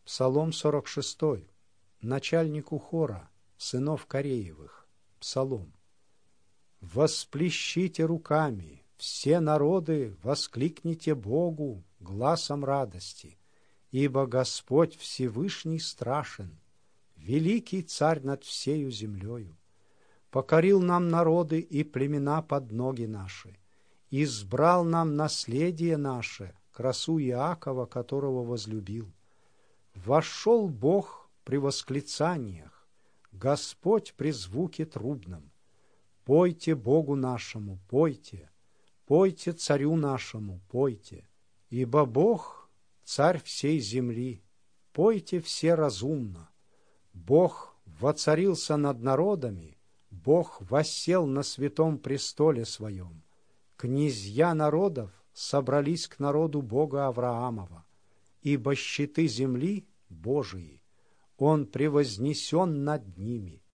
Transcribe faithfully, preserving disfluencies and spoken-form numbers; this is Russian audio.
Псалом сорок шестой. Начальнику хора, сынов Кореевых. Псалом. «Восплещите руками, все народы, воскликните Богу гласом радости, ибо Господь Всевышний страшен, великий царь над всею землею. Покорил нам народы и племена под ноги наши, избрал нам наследие наше, красу Иакова, которого возлюбил. Вошел Бог при восклицаниях, Господь при звуке трубном. Пойте Богу нашему, пойте, пойте царю нашему, пойте, ибо Бог — царь всей земли, пойте все разумно. Бог воцарился над народами, Бог воссел на святом престоле своем. Князья народов собрались к народу Бога Авраамова, ибо щиты земли Божии, Он превознесен над ними.